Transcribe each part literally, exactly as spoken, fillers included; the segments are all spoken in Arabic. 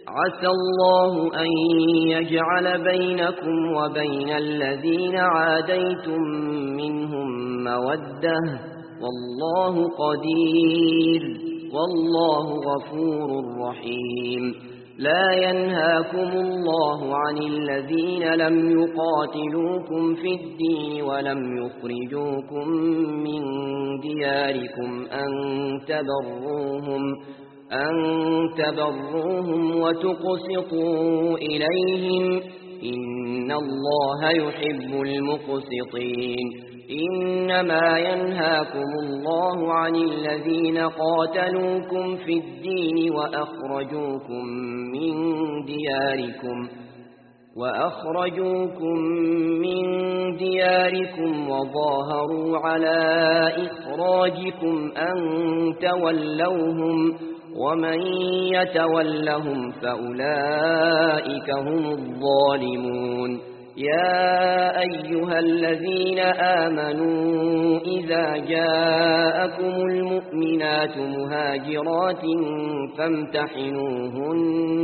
عسى الله أن يجعل بينكم وبين الذين عاديتم منهم مودة والله قدير والله غفور رحيم. لا ينهاكم الله عن الذين لم يقاتلوكم في الدين ولم يخرجوكم من دياركم أن تبروهم أن تبروهم وتقسطوا إليهم إن الله يحب المقسطين. إنما ينهاكم الله عن الذين قاتلوكم في الدين وأخرجوكم من دياركم وأخرجوكم من دياركم وظاهروا على إخراجكم أن تولوهم ومن يتولهم فأولئك هم الظالمون. يا أيها الذين آمنوا إذا جاءكم المؤمنات مهاجرات فامتحنوهن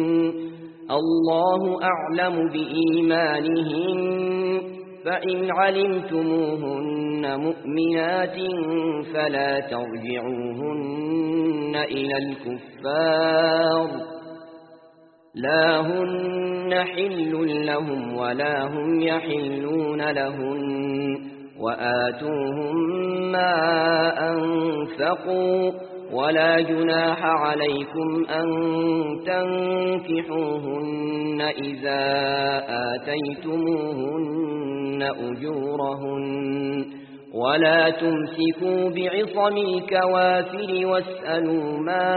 الله أعلم بإيمانهن فإن علمتموهن مؤمنات فلا ترجعوهن إلى الكفار لا هن حل لهم ولا هم يحلون لهن وآتوهم ما أنفقوا ولا جناح عليكم أن تنكحوهن إذا آتيتموهن أجورهن ولا تمسكوا بعصم الكوافر واسألوا ما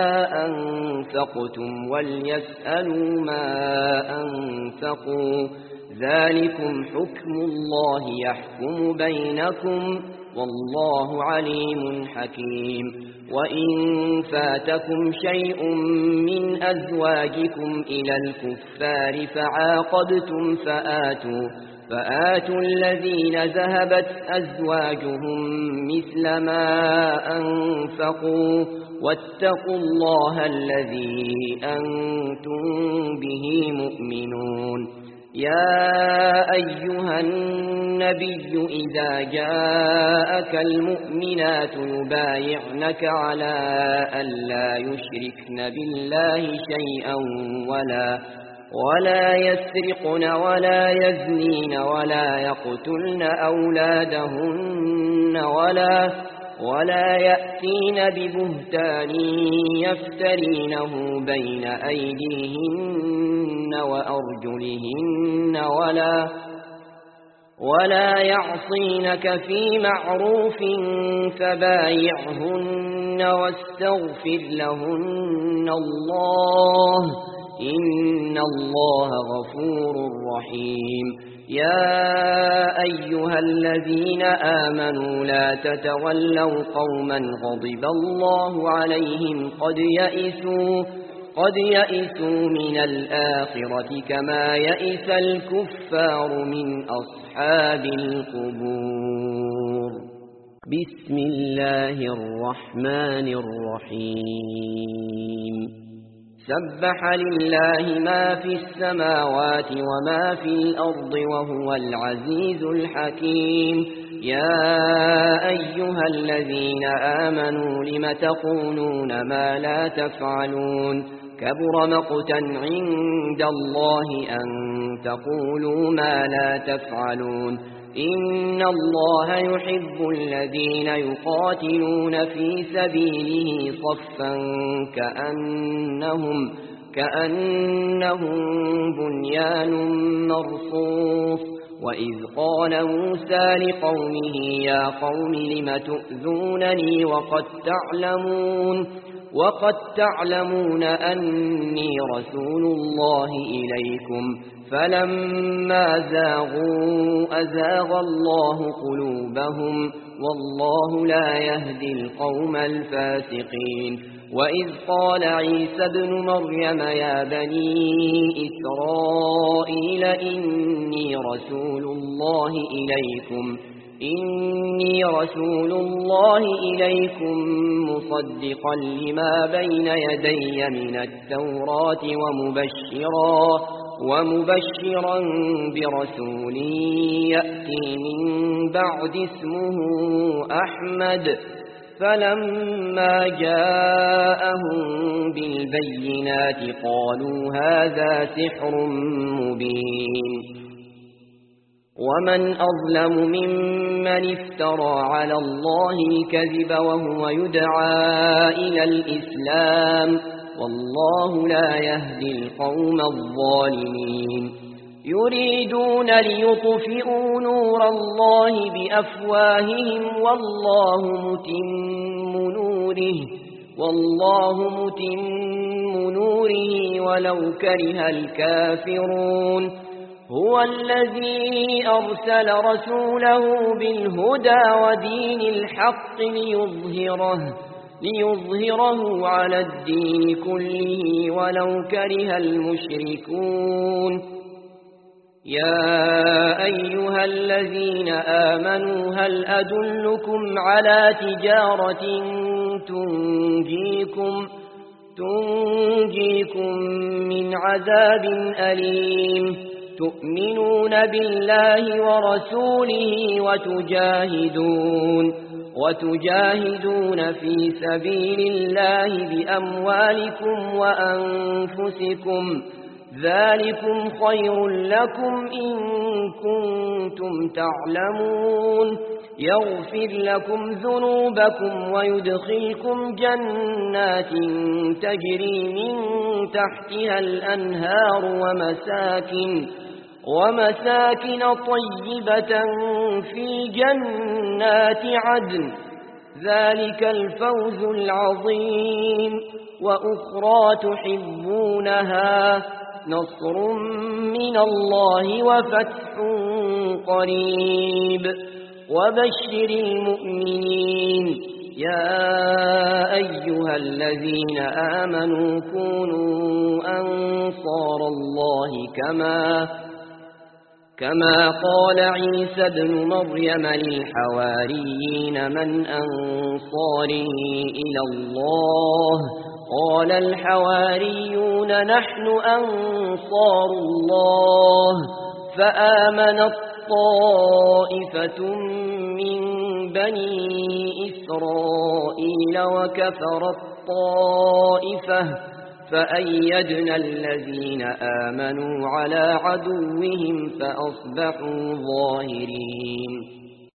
أنفقتم وليسألوا ما أنفقوا ذلكم حكم الله يحكم بينكم والله عليم حكيم. وإن فاتكم شيء من أزواجكم إلى الكفار فعاقبتم فآتوا فآتوا الذين ذهبت أزواجهم مثل ما أنفقوا واتقوا الله الذي أنتم به مؤمنون. يا أيها النبي إذا جاءك المؤمنات يبايعنك على ألا يشركن بالله شيئا ولا ولا يسرقن ولا يزنين ولا يقتلن أولادهن ولا ولا يأتين ببهتان يفترينه بين أيديهن وأرجلهن ولا ولا يعصينك في معروف فبايعهن واستغفر لهن الله إن الله غفور رحيم. يا أيها الذين آمنوا لا تتولوا قوما غضب الله عليهم قد يئسوا قد يئسوا من الآخرة كما يئس الكفار من أصحاب القبور. بسم الله الرحمن الرحيم. سبح لله ما في السماوات وما في الأرض وهو العزيز الحكيم. يا أيها الذين آمنوا لم تقولون ما لا تفعلون كبر مقتا عند الله أن تقولوا ما لا تفعلون. إن الله يحب الذين يقاتلون في سبيله صفا كأنهم, كأنهم بنيان مرصوص. وإذ قال موسى لقومه يا قوم لم تؤذونني وقد تعلمون وقد تعلمون أني رسول الله إليكم فلما زاغوا أزاغ الله قلوبهم والله لا يهدي القوم الفاسقين. وإذ قال عيسى ابن مريم يا بني إسرائيل إني رسول الله إليكم إني رسول الله إليكم مصدقا لما بين يدي من التوراة ومبشرا, ومبشرا برسول يأتي من بعد اسمه أحمد. فلما جاءهم بالبينات قالوا هذا سحر مبين. ومن أظلم ممن افترى على الله الكذب وهو يدعى إلى الإسلام والله لا يهدي القوم الظالمين. يريدون ليطفئوا نور الله بأفواههم والله متم نوره والله متم نوره ولو كره الكافرون. هو الذي أرسل رسوله بالهدى ودين الحق ليظهره, ليظهره على الدين كله ولو كره المشركون. يا أيها الذين آمنوا هل أدلكم على تجارة تنجيكم, تنجيكم من عذاب أليم تؤمنون بالله ورسوله وتجاهدون, وتجاهدون في سبيل الله بأموالكم وأنفسكم ذلكم خير لكم إن كنتم تعلمون. يغفر لكم ذنوبكم ويدخلكم جنات تجري من تحتها الأنهار ومساكن, ومساكن طيبة في جنات عدن ذلك الفوز العظيم. وأخرى تحبونها نصر من الله وفتح قريب وبشر المؤمنين. يا أيها الذين آمنوا كونوا أنصار الله كما كما قال عيسى ابن مريم للحواريين من أنصاري إلى الله قال الحواريون نحن أنصار الله. فآمنت طائفة من بني إسرائيل وكفرت طائفة فأيدنا الذين آمنوا على عدوهم فأصبحوا ظاهرين.